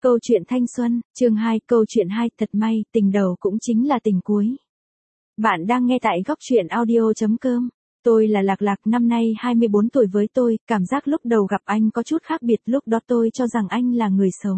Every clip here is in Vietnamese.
Câu chuyện thanh xuân, chương 2, câu chuyện 2, thật may, tình đầu cũng chính là tình cuối. Bạn đang nghe tại góc truyện audio.com. Tôi là Lạc Lạc, năm nay 24 tuổi với tôi, cảm giác lúc đầu gặp anh có chút khác biệt, lúc đó tôi cho rằng anh là người xấu.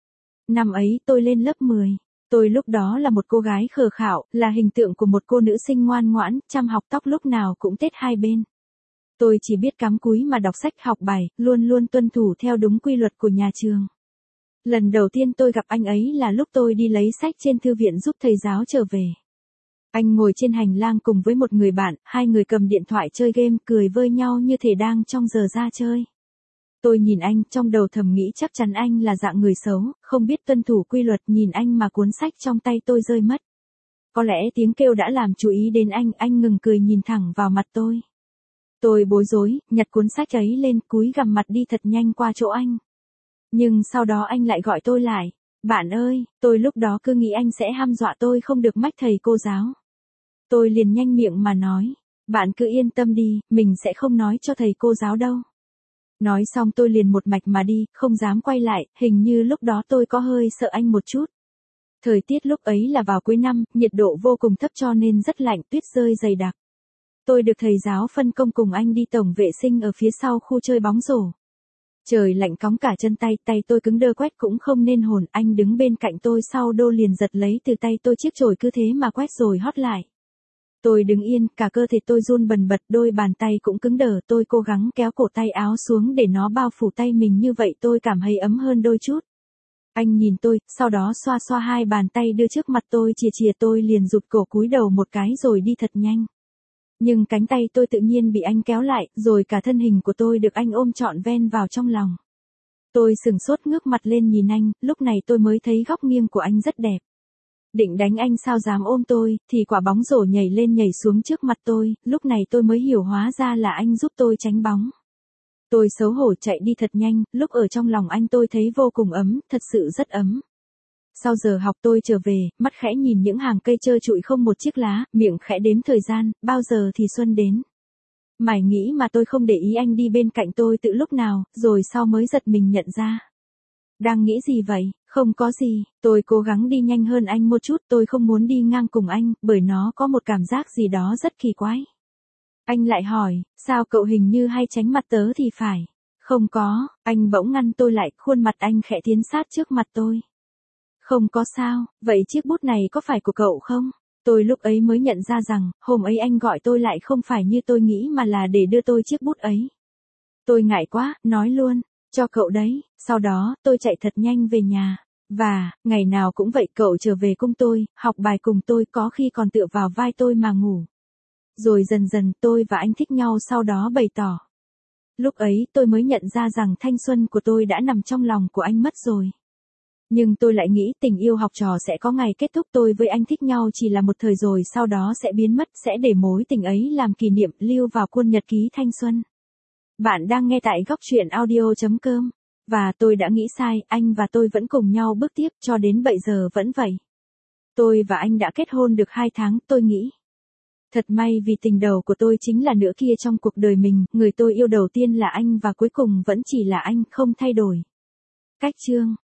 Năm ấy tôi lên lớp 10. Tôi lúc đó là một cô gái khờ khạo, là hình tượng của một cô nữ sinh ngoan ngoãn, chăm học, tóc lúc nào cũng tết hai bên. Tôi chỉ biết cắm cúi mà đọc sách học bài, luôn luôn tuân thủ theo đúng quy luật của nhà trường. Lần đầu tiên tôi gặp anh ấy là lúc tôi đi lấy sách trên thư viện giúp thầy giáo trở về. Anh ngồi trên hành lang cùng với một người bạn, hai người cầm điện thoại chơi game, cười vơi nhau như thể đang trong giờ ra chơi. Tôi nhìn anh, trong đầu thầm nghĩ chắc chắn anh là dạng người xấu, không biết tuân thủ quy luật, nhìn anh mà cuốn sách trong tay tôi rơi mất. Có lẽ tiếng kêu đã làm chú ý đến anh ngừng cười nhìn thẳng vào mặt tôi. Tôi bối rối, nhặt cuốn sách ấy lên, cúi gằm mặt đi thật nhanh qua chỗ anh. Nhưng sau đó anh lại gọi tôi lại. Bạn ơi, tôi lúc đó cứ nghĩ anh sẽ hăm dọa tôi không được mách thầy cô giáo. Tôi liền nhanh miệng mà nói. Bạn cứ yên tâm đi, mình sẽ không nói cho thầy cô giáo đâu. Nói xong tôi liền một mạch mà đi, không dám quay lại, hình như lúc đó tôi có hơi sợ anh một chút. Thời tiết lúc ấy là vào cuối năm, nhiệt độ vô cùng thấp cho nên rất lạnh, tuyết rơi dày đặc. Tôi được thầy giáo phân công cùng anh đi tổng vệ sinh ở phía sau khu chơi bóng rổ. Trời lạnh cóng cả chân tay tôi cứng đơ quét cũng không nên hồn, anh đứng bên cạnh tôi sau đô liền giật lấy từ tay tôi chiếc chổi cứ thế mà quét rồi hót lại. Tôi đứng yên, cả cơ thể tôi run bần bật, đôi bàn tay cũng cứng đờ, tôi cố gắng kéo cổ tay áo xuống để nó bao phủ tay mình, như vậy tôi cảm thấy ấm hơn đôi chút. Anh nhìn tôi, sau đó xoa xoa hai bàn tay đưa trước mặt tôi, chìa tôi liền rụt cổ cúi đầu một cái rồi đi thật nhanh. Nhưng cánh tay tôi tự nhiên bị anh kéo lại, rồi cả thân hình của tôi được anh ôm trọn ven vào trong lòng. Tôi sừng sốt ngước mặt lên nhìn anh, lúc này tôi mới thấy góc nghiêng của anh rất đẹp. Định đánh anh sao dám ôm tôi, thì quả bóng rổ nhảy lên nhảy xuống trước mặt tôi, lúc này tôi mới hiểu hóa ra là anh giúp tôi tránh bóng. Tôi xấu hổ chạy đi thật nhanh, lúc ở trong lòng anh tôi thấy vô cùng ấm, thật sự rất ấm. Sau giờ học tôi trở về, mắt khẽ nhìn những hàng cây trơ trụi không một chiếc lá, miệng khẽ đếm thời gian, bao giờ thì xuân đến. Mải nghĩ mà tôi không để ý anh đi bên cạnh tôi từ lúc nào, rồi sau mới giật mình nhận ra. Đang nghĩ gì vậy? Không có gì, tôi cố gắng đi nhanh hơn anh một chút, tôi không muốn đi ngang cùng anh, bởi nó có một cảm giác gì đó rất kỳ quái. Anh lại hỏi, sao cậu hình như hay tránh mặt tớ thì phải. Không có, anh bỗng ngăn tôi lại, khuôn mặt anh khẽ tiến sát trước mặt tôi. Không có sao, vậy chiếc bút này có phải của cậu không? Tôi lúc ấy mới nhận ra rằng, hôm ấy anh gọi tôi lại không phải như tôi nghĩ mà là để đưa tôi chiếc bút ấy. Tôi ngại quá, nói luôn, cho cậu đấy, sau đó, tôi chạy thật nhanh về nhà. Và, ngày nào cũng vậy, cậu trở về cùng tôi, học bài cùng tôi, có khi còn tựa vào vai tôi mà ngủ. Rồi dần dần tôi và anh thích nhau, sau đó bày tỏ. Lúc ấy tôi mới nhận ra rằng thanh xuân của tôi đã nằm trong lòng của anh mất rồi. Nhưng tôi lại nghĩ tình yêu học trò sẽ có ngày kết thúc, tôi với anh thích nhau chỉ là một thời rồi sau đó sẽ biến mất, sẽ để mối tình ấy làm kỷ niệm lưu vào cuốn nhật ký thanh xuân. Bạn đang nghe tại góc truyện audio.com. Và tôi đã nghĩ sai, anh và tôi vẫn cùng nhau bước tiếp, cho đến bây giờ vẫn vậy. Tôi và anh đã kết hôn được 2 tháng, tôi nghĩ. Thật may vì tình đầu của tôi chính là nửa kia trong cuộc đời mình, người tôi yêu đầu tiên là anh và cuối cùng vẫn chỉ là anh, không thay đổi. Cách chương